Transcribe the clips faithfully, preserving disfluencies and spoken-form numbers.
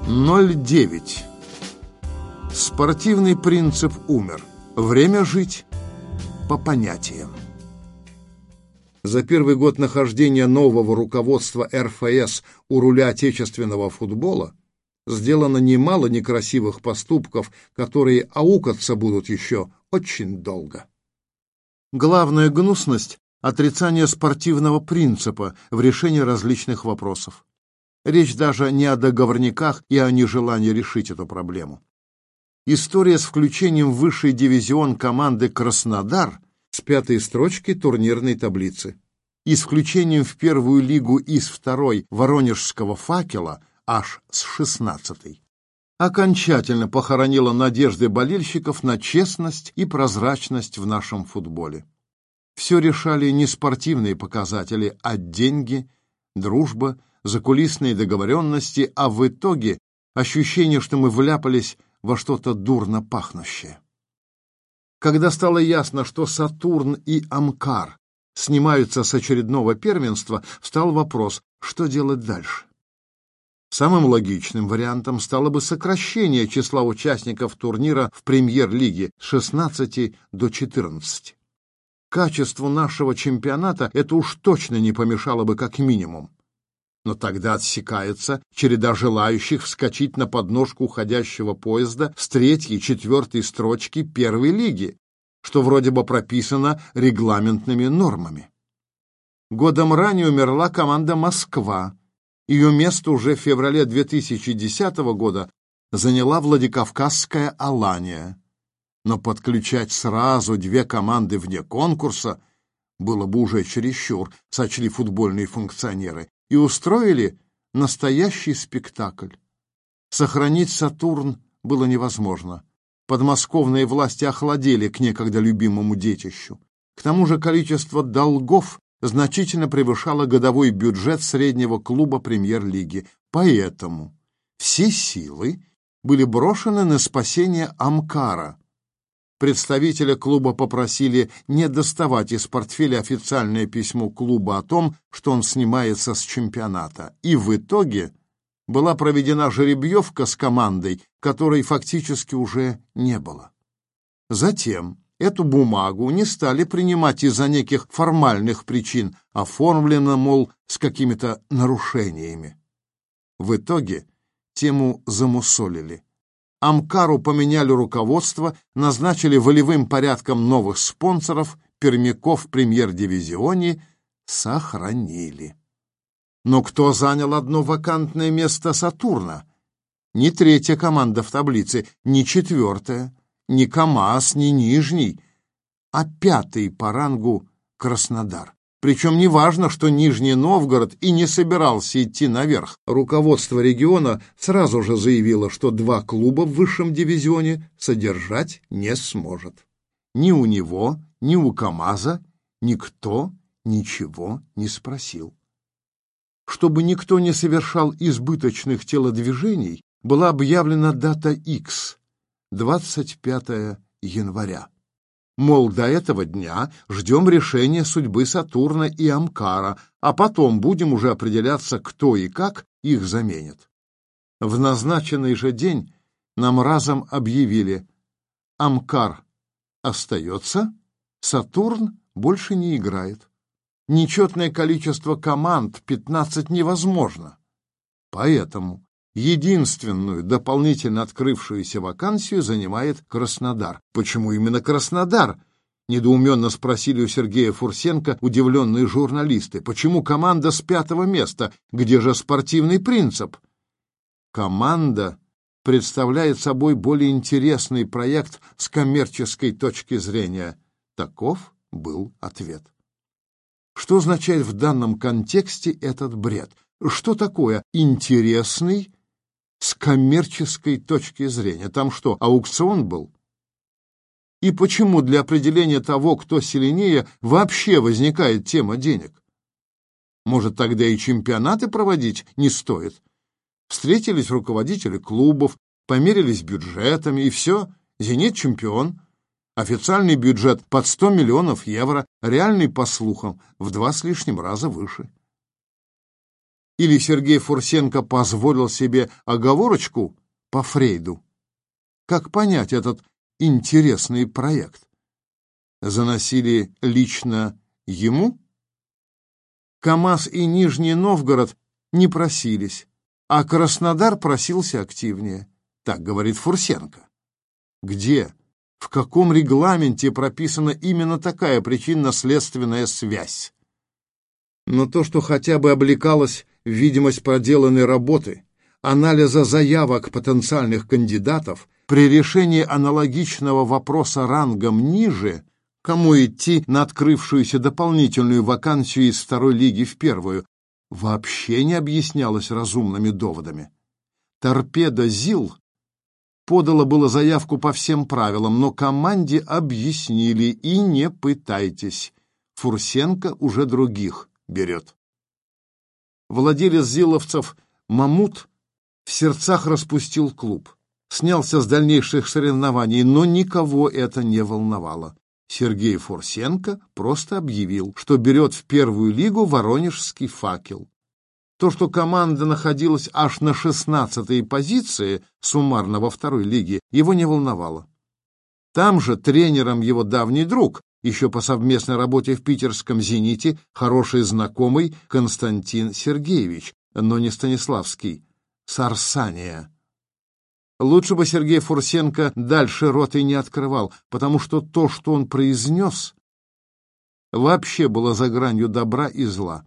ноль девять. Спортивный принцип умер. Время жить по понятиям. За первый год нахождения нового руководства эр эф эс у руля отечественного футбола сделано немало некрасивых поступков, которые аукаться будут еще очень долго. Главная гнусность – отрицание спортивного принципа в решении различных вопросов. Речь даже не о договорниках и о нежелании решить эту проблему. История с включением в высший дивизион команды «Краснодар» с пятой строчки турнирной таблицы и с включением в первую лигу из второй воронежского «Факела» аж с шестнадцатой окончательно похоронила надежды болельщиков на честность и прозрачность в нашем футболе. Все решали не спортивные показатели, а деньги, дружба, закулисные договоренности, а в итоге ощущение, что мы вляпались во что-то дурно пахнущее. Когда стало ясно, что «Сатурн» и «Амкар» снимаются с очередного первенства, встал вопрос, что делать дальше. Самым логичным вариантом стало бы сокращение числа участников турнира в премьер-лиге с шестнадцати до четырнадцати. Качеству нашего чемпионата это уж точно не помешало бы как минимум. Но тогда отсекается череда желающих вскочить на подножку уходящего поезда с третьей, четвертой строчки первой лиги, что вроде бы прописано регламентными нормами. Годом ранее умерла команда «Москва». Ее место уже в феврале две тысячи десятого года заняла Владикавказская «Алания». Но подключать сразу две команды вне конкурса было бы уже чересчур, сочли футбольные функционеры, и устроили настоящий спектакль. Сохранить «Сатурн» было невозможно. Подмосковные власти охладели к некогда любимому детищу. К тому же количество долгов значительно превышало годовой бюджет среднего клуба премьер-лиги. Поэтому все силы были брошены на спасение «Амкара». Представителя клуба попросили не доставать из портфеля официальное письмо клуба о том, что он снимается с чемпионата. И в итоге была проведена жеребьевка с командой, которой фактически уже не было. Затем эту бумагу не стали принимать из-за неких формальных причин, оформлено, мол, с какими-то нарушениями. В итоге тему замусолили. «Амкару» поменяли руководство, назначили волевым порядком новых спонсоров, пермяков в премьер-дивизионе сохранили. Но кто занял одно вакантное место «Сатурна»? Ни третья команда в таблице, ни четвертая, ни КамАЗ, ни Нижний, а пятый по рангу «Краснодар». Причем неважно, что Нижний Новгород и не собирался идти наверх. Руководство региона сразу же заявило, что два клуба в высшем дивизионе содержать не сможет. Ни у него, ни у КамАЗа никто ничего не спросил. Чтобы никто не совершал избыточных телодвижений, была объявлена дата Х – двадцать пятого января. Мол, до этого дня ждем решения судьбы «Сатурна» и «Амкара», а потом будем уже определяться, кто и как их заменит. В назначенный же день нам разом объявили: «Амкар остается, «Сатурн» больше не играет. Нечетное количество команд, пятнадцать, невозможно. Поэтому единственную дополнительно открывшуюся вакансию занимает Краснодар. Почему именно Краснодар? Недоуменно спросили у Сергея Фурсенко удивленные журналисты. Почему команда с пятого места? Где же спортивный принцип? Команда представляет собой более интересный проект с коммерческой точки зрения. Таков был ответ. Что означает в данном контексте этот бред? Что такое интересный с коммерческой точки зрения? Там что, аукцион был? И почему для определения того, кто сильнее, вообще возникает тема денег? Может, тогда и чемпионаты проводить не стоит? Встретились руководители клубов, померились бюджетами, и все, «Зенит» чемпион. Официальный бюджет под сто миллионов евро, реальный, по слухам, в два с лишним раза выше. Или Сергей Фурсенко позволил себе оговорочку по Фрейду? Как понять этот интересный проект? Заносили лично ему? КамАЗ и Нижний Новгород не просились, а Краснодар просился активнее. Так говорит Фурсенко. Где, в каком регламенте прописана именно такая причинно-следственная связь? Но то, что хотя бы облекалось в видимость проделанной работы, анализа заявок потенциальных кандидатов, при решении аналогичного вопроса рангом ниже, кому идти на открывшуюся дополнительную вакансию из второй лиги в первую, вообще не объяснялось разумными доводами. Торпедо ЗИЛ подала было заявку по всем правилам, но команде объяснили: и не пытайтесь, Фурсенко уже других берет. Владелец зиловцев Мамут в сердцах распустил клуб, снялся с дальнейших соревнований, но никого это не волновало. Сергей Фурсенко просто объявил, что берет в первую лигу Воронежский «Факел». То, что команда находилась аж на шестнадцатой позиции суммарно во второй лиге, его не волновало. Там же тренером его давний друг, еще по совместной работе в питерском «Зените», хороший знакомый Константин Сергеевич, но не Станиславский, Сарсания. Лучше бы Сергей Фурсенко дальше рот и не открывал, потому что то, что он произнес, вообще было за гранью добра и зла.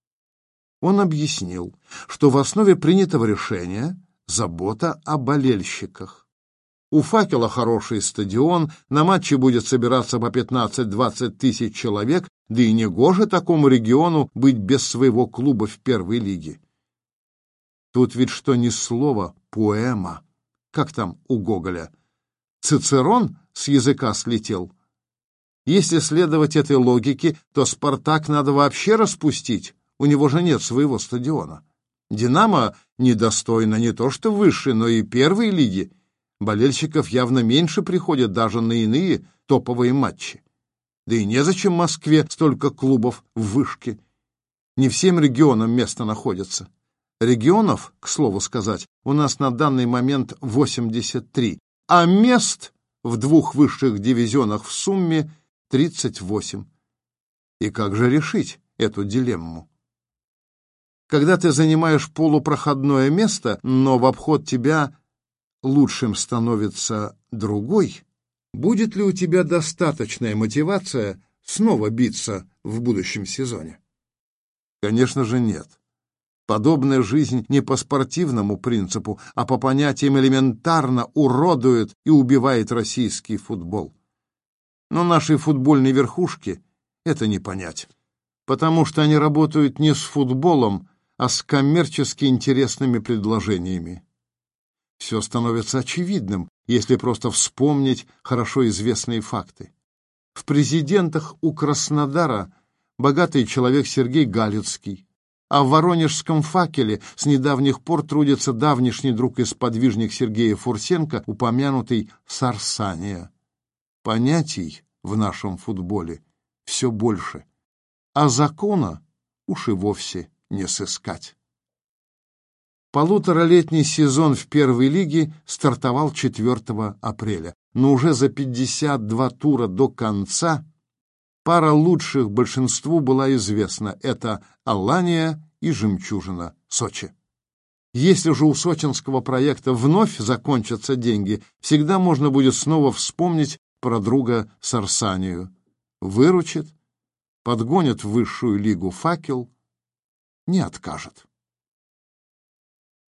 Он объяснил, что в основе принятого решения забота о болельщиках. У «Факела» хороший стадион, на матче будет собираться по пятнадцать-двадцать тысяч человек, да и негоже такому региону быть без своего клуба в первой лиге. Тут ведь что ни слово, поэма. Как там у Гоголя? Цицерон с языка слетел. Если следовать этой логике, то «Спартак» надо вообще распустить, у него же нет своего стадиона. «Динамо» недостойно не то что высшей, но и первой лиги. Болельщиков явно меньше приходят даже на иные топовые матчи. Да и незачем Москве столько клубов в вышке. Не всем регионам место находится. Регионов, к слову сказать, у нас на данный момент восемьдесят три, а мест в двух высших дивизионах в сумме тридцать восемь. И как же решить эту дилемму? Когда ты занимаешь полупроходное место, но в обход тебя лучшим становится другой, будет ли у тебя достаточная мотивация снова биться в будущем сезоне? Конечно же нет. Подобная жизнь не по спортивному принципу, а по понятиям элементарно уродует и убивает российский футбол. Но нашей футбольной верхушке это не понять, потому что они работают не с футболом, а с коммерчески интересными предложениями. Все становится очевидным, если просто вспомнить хорошо известные факты. В президентах у Краснодара богатый человек Сергей Галицкий, а в Воронежском «Факеле» с недавних пор трудится давнишний друг и сподвижник Сергея Фурсенко, упомянутый Сарсания. Понятий в нашем футболе все больше, а закона уж и вовсе не сыскать. Полуторалетний сезон в первой лиге стартовал четвёртого апреля, но уже за пятьдесят два тура до конца пара лучших большинству была известна — это «Алания» и «Жемчужина» Сочи. Если же у сочинского проекта вновь закончатся деньги, всегда можно будет снова вспомнить про друга Сарсанию. Выручит, подгонит в высшую лигу «Факел», не откажет.